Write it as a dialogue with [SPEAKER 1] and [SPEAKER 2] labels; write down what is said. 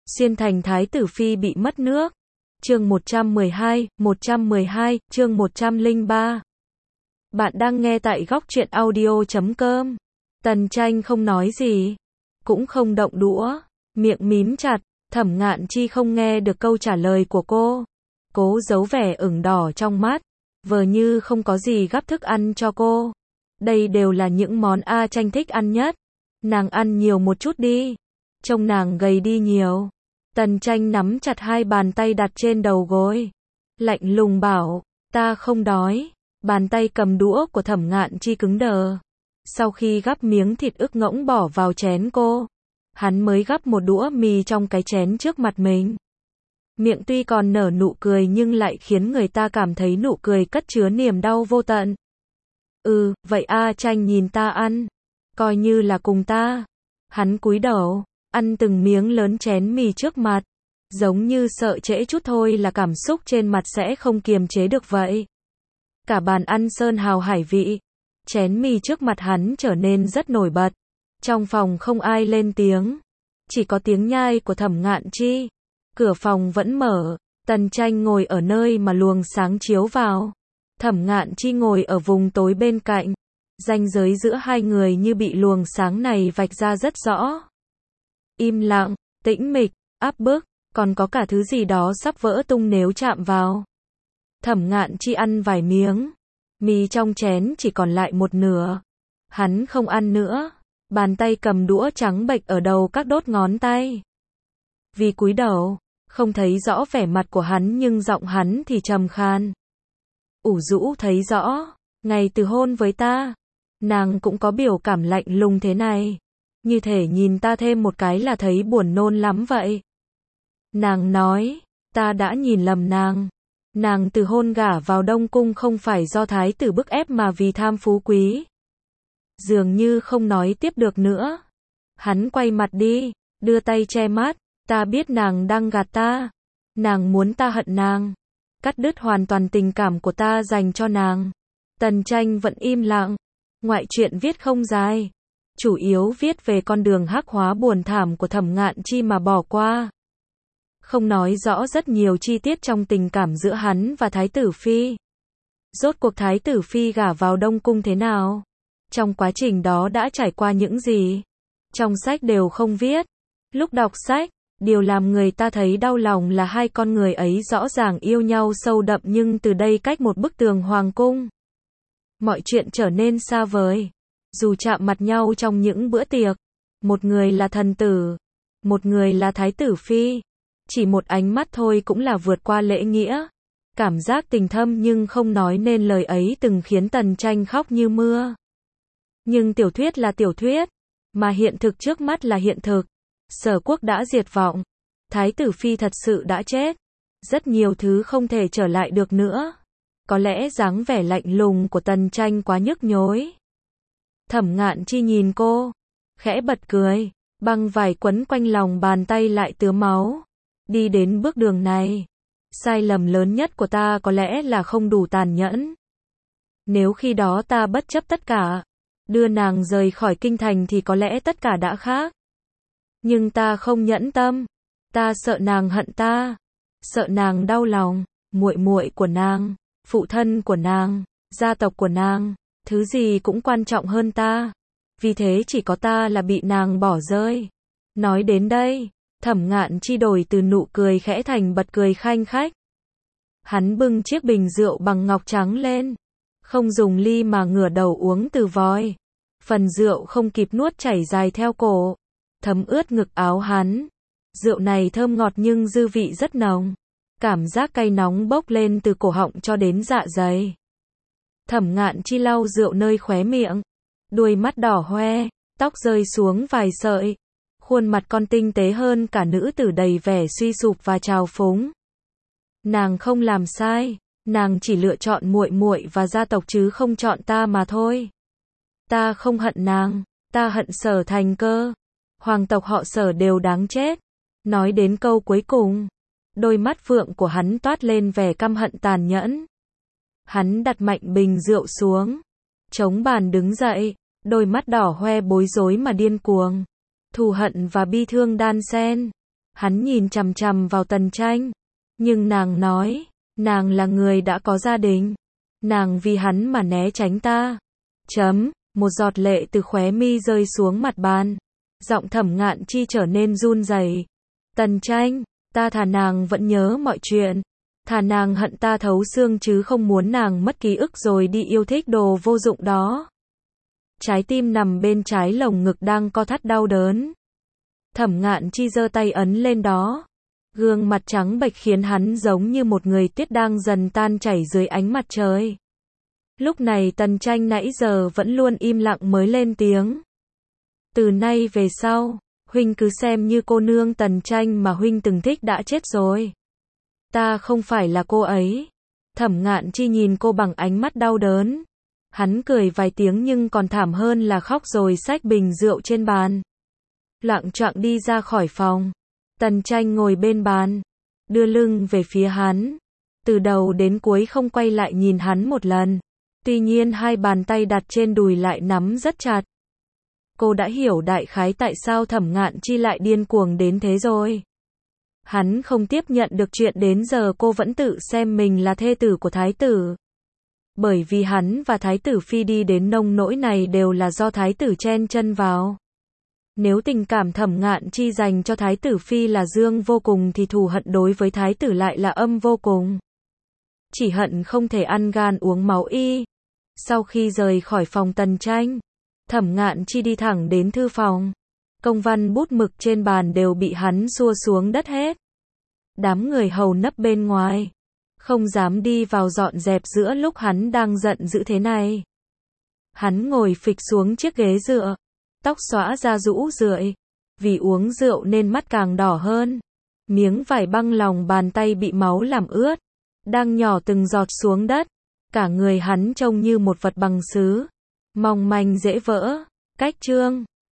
[SPEAKER 1] Xuyên thành thái tử phi bị mất nước. Chương 112, chương 103. Bạn đang nghe tại góc truyện audio.com. Tần Tranh không nói gì, cũng không động đũa, miệng mím chặt. Thẩm Ngạn Chi không nghe được câu trả lời của cô, cố giấu vẻ ửng đỏ trong mắt, vờ như không có gì gắp thức ăn cho cô. Đây đều là những món A Tranh thích ăn nhất, nàng ăn nhiều một chút đi, trông nàng gầy đi nhiều. Tần Tranh nắm chặt hai bàn tay đặt trên đầu gối, lạnh lùng bảo, ta không đói. Bàn tay cầm đũa của Thẩm Ngạn Chi cứng đờ. Sau khi gắp miếng thịt ức ngỗng bỏ vào chén cô, hắn mới gắp một đũa mì trong cái chén trước mặt mình. Miệng tuy còn nở nụ cười nhưng lại khiến người ta cảm thấy nụ cười cất chứa niềm đau vô tận. Vậy A Tranh nhìn ta ăn, coi như là cùng ta. Hắn cúi đầu, ăn từng miếng lớn chén mì trước mặt, giống như sợ trễ chút thôi là cảm xúc trên mặt sẽ không kiềm chế được vậy. Cả bàn ăn sơn hào hải vị, chén mì trước mặt hắn trở nên rất nổi bật. Trong phòng không ai lên tiếng, chỉ có tiếng nhai của Thẩm Ngạn Chi. Cửa phòng vẫn mở, Tần Tranh ngồi ở nơi mà luồng sáng chiếu vào. Thẩm Ngạn Chi ngồi ở vùng tối bên cạnh. Ranh giới giữa hai người như bị luồng sáng này vạch ra rất rõ. Im lặng, tĩnh mịch, áp bức, còn có cả thứ gì đó sắp vỡ tung nếu chạm vào. Thẩm Ngạn Chi ăn vài miếng, mì trong chén chỉ còn lại một nửa. Hắn không ăn nữa, bàn tay cầm đũa trắng bệch ở đầu các đốt ngón tay. Vì cúi đầu, không thấy rõ vẻ mặt của hắn nhưng giọng hắn thì trầm khan. Ủ rũ thấy rõ, ngày từ hôn với ta, nàng cũng có biểu cảm lạnh lùng thế này. Như thể nhìn ta thêm một cái là thấy buồn nôn lắm vậy. Nàng nói, ta đã nhìn lầm nàng. Nàng từ hôn gả vào Đông Cung không phải do thái tử bức ép mà vì tham phú quý. Dường như không nói tiếp được nữa. Hắn quay mặt đi, đưa tay che mắt. Ta biết nàng đang gạt ta. Nàng muốn ta hận nàng, cắt đứt hoàn toàn tình cảm của ta dành cho nàng. Tần Tranh vẫn im lặng. Ngoại truyện viết không dài, chủ yếu viết về con đường hắc hóa buồn thảm của Thẩm Ngạn Chi mà bỏ qua. Không nói rõ rất nhiều chi tiết trong tình cảm giữa hắn và Thái tử Phi. Rốt cuộc Thái tử Phi gả vào Đông Cung thế nào? Trong quá trình đó đã trải qua những gì? Trong sách đều không viết. Lúc đọc sách, điều làm người ta thấy đau lòng là hai con người ấy rõ ràng yêu nhau sâu đậm nhưng từ đây cách một bức tường hoàng cung. Mọi chuyện trở nên xa vời. Dù chạm mặt nhau trong những bữa tiệc, một người là thần tử, một người là Thái tử Phi. Chỉ một ánh mắt thôi cũng là vượt qua lễ nghĩa. Cảm giác tình thâm nhưng không nói nên lời ấy từng khiến Tần Tranh khóc như mưa. Nhưng tiểu thuyết là tiểu thuyết, mà hiện thực trước mắt là hiện thực. Sở quốc đã diệt vong, Thái tử Phi thật sự đã chết. Rất nhiều thứ không thể trở lại được nữa. Có lẽ dáng vẻ lạnh lùng của Tần Tranh quá nhức nhối. Thẩm Ngạn Chi nhìn cô, khẽ bật cười, băng vải quấn quanh lòng bàn tay lại tứa máu. Đi đến bước đường này, sai lầm lớn nhất của ta có lẽ là không đủ tàn nhẫn. Nếu khi đó ta bất chấp tất cả, đưa nàng rời khỏi kinh thành thì có lẽ tất cả đã khác. Nhưng ta không nhẫn tâm, ta sợ nàng hận ta, sợ nàng đau lòng, muội muội của nàng, phụ thân của nàng, gia tộc của nàng, thứ gì cũng quan trọng hơn ta. Vì thế chỉ có ta là bị nàng bỏ rơi. Nói đến đây, Thẩm Ngạn Chi đổi từ nụ cười khẽ thành bật cười khanh khách. Hắn bưng chiếc bình rượu bằng ngọc trắng lên, không dùng ly mà ngửa đầu uống từ vòi. Phần rượu không kịp nuốt chảy dài theo cổ, thấm ướt ngực áo hắn. Rượu này thơm ngọt nhưng dư vị rất nồng. Cảm giác cay nóng bốc lên từ cổ họng cho đến dạ dày. Thẩm Ngạn Chi lau rượu nơi khóe miệng, đuôi mắt đỏ hoe, tóc rơi xuống vài sợi. Khuôn mặt con tinh tế hơn cả nữ tử đầy vẻ suy sụp và trào phúng. Nàng không làm sai, nàng chỉ lựa chọn muội muội và gia tộc chứ không chọn ta mà thôi. Ta không hận nàng, ta hận Sở Thành Cơ. Hoàng tộc họ Sở đều đáng chết. Nói đến câu cuối cùng, đôi mắt phượng của hắn toát lên vẻ căm hận tàn nhẫn. Hắn đặt mạnh bình rượu xuống, chống bàn đứng dậy, đôi mắt đỏ hoe bối rối mà điên cuồng. Thù hận và bi thương đan xen. Hắn nhìn chằm chằm vào Tần Tranh. Nhưng nàng nói, nàng là người đã có gia đình. Nàng vì hắn mà né tránh ta. Một giọt lệ từ khóe mi rơi xuống mặt bàn. Giọng Thẩm Ngạn Chi trở nên run rẩy. Tần Tranh, ta thà nàng vẫn nhớ mọi chuyện. Thà nàng hận ta thấu xương chứ không muốn nàng mất ký ức rồi đi yêu thích đồ vô dụng đó. Trái tim nằm bên trái lồng ngực đang co thắt đau đớn. Thẩm Ngạn Chi giơ tay ấn lên đó. Gương mặt trắng bệch khiến hắn giống như một người tuyết đang dần tan chảy dưới ánh mặt trời. Lúc này Tần Tranh nãy giờ vẫn luôn im lặng mới lên tiếng. Từ nay về sau, huynh cứ xem như cô nương Tần Tranh mà huynh từng thích đã chết rồi. Ta không phải là cô ấy. Thẩm Ngạn Chi nhìn cô bằng ánh mắt đau đớn. Hắn cười vài tiếng nhưng còn thảm hơn là khóc rồi xách bình rượu trên bàn. Loạng choạng đi ra khỏi phòng. Tần Tranh ngồi bên bàn, đưa lưng về phía hắn. Từ đầu đến cuối không quay lại nhìn hắn một lần. Tuy nhiên hai bàn tay đặt trên đùi lại nắm rất chặt. Cô đã hiểu đại khái tại sao Thẩm Ngạn Chi lại điên cuồng đến thế rồi. Hắn không tiếp nhận được chuyện đến giờ cô vẫn tự xem mình là thê tử của thái tử. Bởi vì hắn và thái tử phi đi đến nông nỗi này đều là do thái tử chen chân vào. Nếu tình cảm Thẩm Ngạn Chi dành cho thái tử phi là dương vô cùng thì thù hận đối với thái tử lại là âm vô cùng. Chỉ hận không thể ăn gan uống máu y. Sau khi rời khỏi phòng Tần Tranh, Thẩm Ngạn Chi đi thẳng đến thư phòng. Công văn bút mực trên bàn đều bị hắn xua xuống đất hết. Đám người hầu nấp bên ngoài, không dám đi vào dọn dẹp giữa lúc hắn đang giận dữ thế này. Hắn ngồi phịch xuống chiếc ghế dựa, tóc xõa ra rũ rượi, vì uống rượu nên mắt càng đỏ hơn. Miếng vải băng lòng bàn tay bị máu làm ướt, đang nhỏ từng giọt xuống đất. Cả người hắn trông như một vật bằng sứ, mong manh dễ vỡ. Cách chương